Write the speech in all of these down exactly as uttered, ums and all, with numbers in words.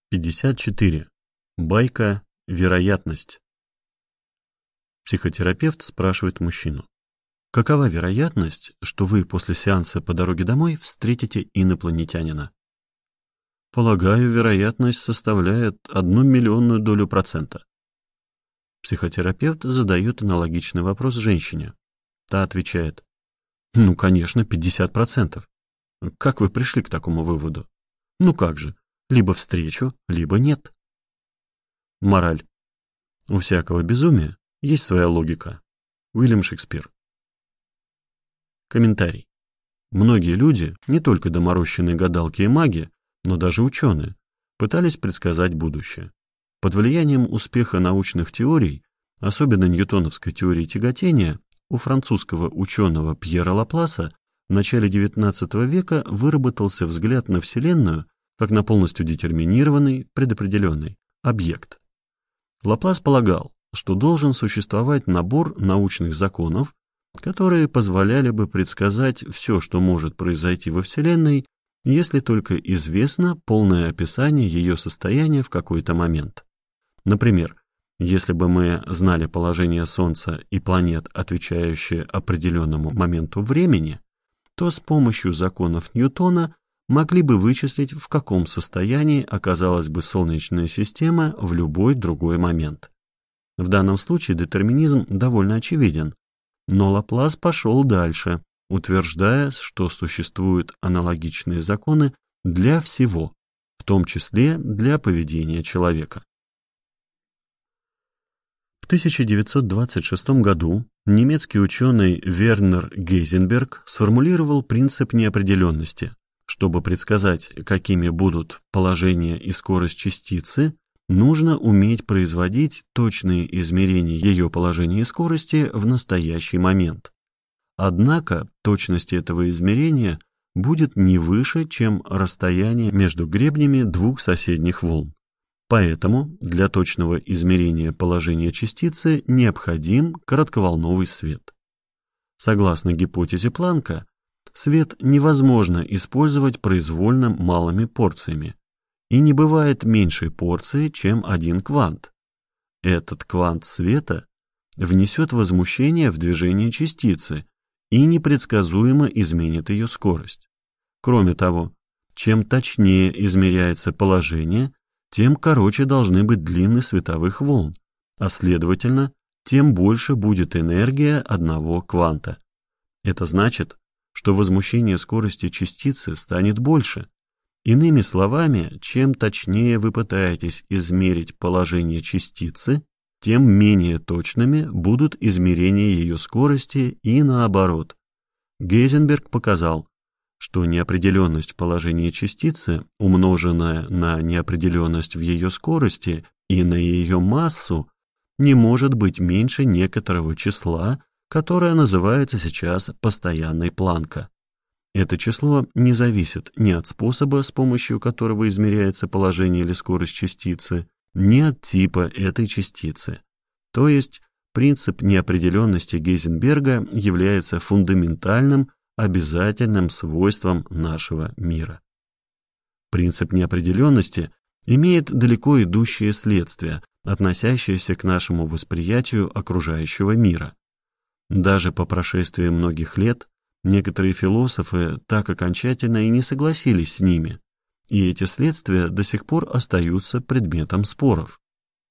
пятьдесят четыре. Байка «Вероятность». Психотерапевт спрашивает мужчину: какова вероятность, что вы после сеанса по дороге домой встретите инопланетянина? Полагаю, вероятность составляет одну миллионную долю процента. Психотерапевт задает аналогичный вопрос женщине. Та отвечает: ну, конечно, пятьдесят процентов. Как вы пришли к такому выводу? Ну как же, либо встречу, либо нет. Мораль. У всякого безумия есть своя логика. Уильям Шекспир. Комментарий. Многие люди, не только доморощенные гадалки и маги, но даже ученые, пытались предсказать будущее. Под влиянием успеха научных теорий, особенно ньютоновской теории тяготения, у французского ученого Пьера Лапласа в начале девятнадцатого века выработался взгляд на Вселенную как на полностью детерминированный, предопределенный объект. Лаплас полагал, что должен существовать набор научных законов, которые позволяли бы предсказать все, что может произойти во Вселенной, если только известно полное описание ее состояния в какой-то момент. Например, если бы мы знали положение Солнца и планет, отвечающие определенному моменту времени, то с помощью законов Ньютона могли бы вычислить, в каком состоянии оказалась бы Солнечная система в любой другой момент. В данном случае детерминизм довольно очевиден, но Лаплас пошел дальше, утверждая, что существуют аналогичные законы для всего, в том числе для поведения человека. В тысяча девятьсот двадцать шестом году немецкий ученый Вернер Гейзенберг сформулировал принцип неопределенности. Чтобы предсказать, какими будут положение и скорость частицы, нужно уметь производить точные измерения ее положения и скорости в настоящий момент. Однако точность этого измерения будет не выше, чем расстояние между гребнями двух соседних волн. Поэтому для точного измерения положения частицы необходим коротковолновый свет. Согласно гипотезе Планка, свет невозможно использовать произвольно малыми порциями, и не бывает меньшей порции, чем один квант. Этот квант света внесет возмущение в движение частицы и непредсказуемо изменит ее скорость. Кроме того, чем точнее измеряется положение, тем короче должны быть длины световых волн, а следовательно, тем больше будет энергия одного кванта. Это значит, что возмущение скорости частицы станет больше. Иными словами, чем точнее вы пытаетесь измерить положение частицы, тем менее точными будут измерения ее скорости и наоборот. Гейзенберг показал, что неопределенность положения частицы, умноженная на неопределенность в ее скорости и на ее массу, не может быть меньше некоторого числа, которое называется сейчас постоянной Планка. Это число не зависит ни от способа, с помощью которого измеряется положение или скорость частицы, ни от типа этой частицы. То есть принцип неопределенности Гейзенберга является фундаментальным, обязательным свойством нашего мира. Принцип неопределенности имеет далеко идущие следствия, относящиеся к нашему восприятию окружающего мира. Даже по прошествии многих лет некоторые философы так окончательно и не согласились с ними, и эти следствия до сих пор остаются предметом споров.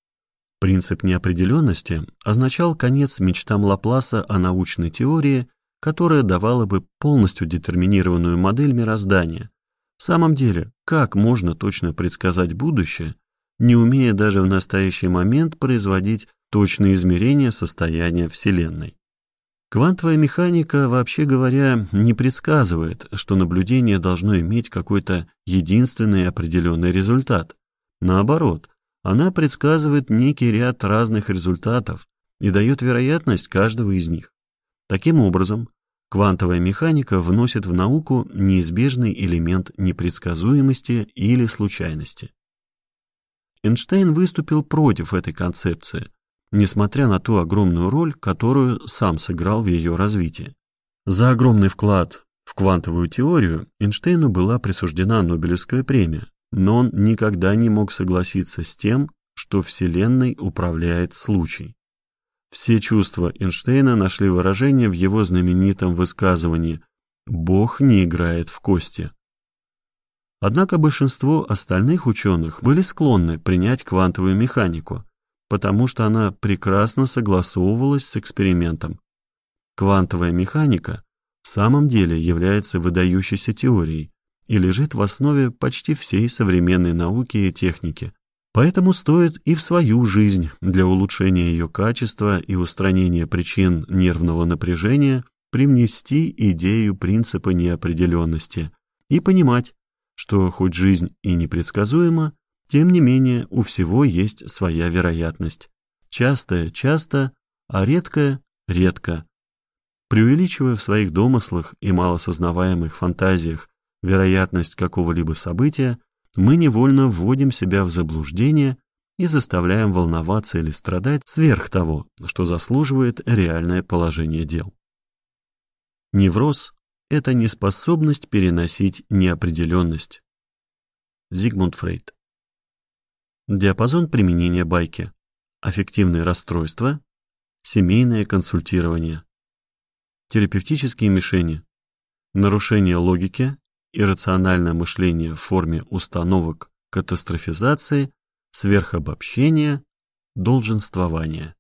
Принцип неопределенности означал конец мечтам Лапласа о научной теории, которая давала бы полностью детерминированную модель мироздания. В самом деле, как можно точно предсказать будущее, не умея даже в настоящий момент производить точные измерения состояния Вселенной? Квантовая механика, вообще говоря, не предсказывает, что наблюдение должно иметь какой-то единственный определенный результат. Наоборот, она предсказывает некий ряд разных результатов и дает вероятность каждого из них. Таким образом, квантовая механика вносит в науку неизбежный элемент непредсказуемости или случайности. Эйнштейн выступил против этой концепции, несмотря на ту огромную роль, которую сам сыграл в ее развитии. За огромный вклад в квантовую теорию Эйнштейну была присуждена Нобелевская премия, но он никогда не мог согласиться с тем, что Вселенной управляет случай. Все чувства Эйнштейна нашли выражение в его знаменитом высказывании «Бог не играет в кости». Однако большинство остальных ученых были склонны принять квантовую механику, потому что она прекрасно согласовывалась с экспериментом. Квантовая механика в самом деле является выдающейся теорией и лежит в основе почти всей современной науки и техники. Поэтому стоит и в свою жизнь для улучшения ее качества и устранения причин нервного напряжения привнести идею принципа неопределенности и понимать, что хоть жизнь и непредсказуема, тем не менее у всего есть своя вероятность. Частая – часто, а редкая – редко. Преувеличивая в своих домыслах и малосознаваемых фантазиях вероятность какого-либо события, мы невольно вводим себя в заблуждение и заставляем волноваться или страдать сверх того, что заслуживает реальное положение дел. Невроз – это неспособность переносить неопределенность. Зигмунд Фрейд. Диапазон применения байки. Аффективные расстройства, семейное консультирование. Терапевтические мишени. Нарушение логики, иррациональное мышление в форме установок катастрофизации, сверхобобщения, долженствования.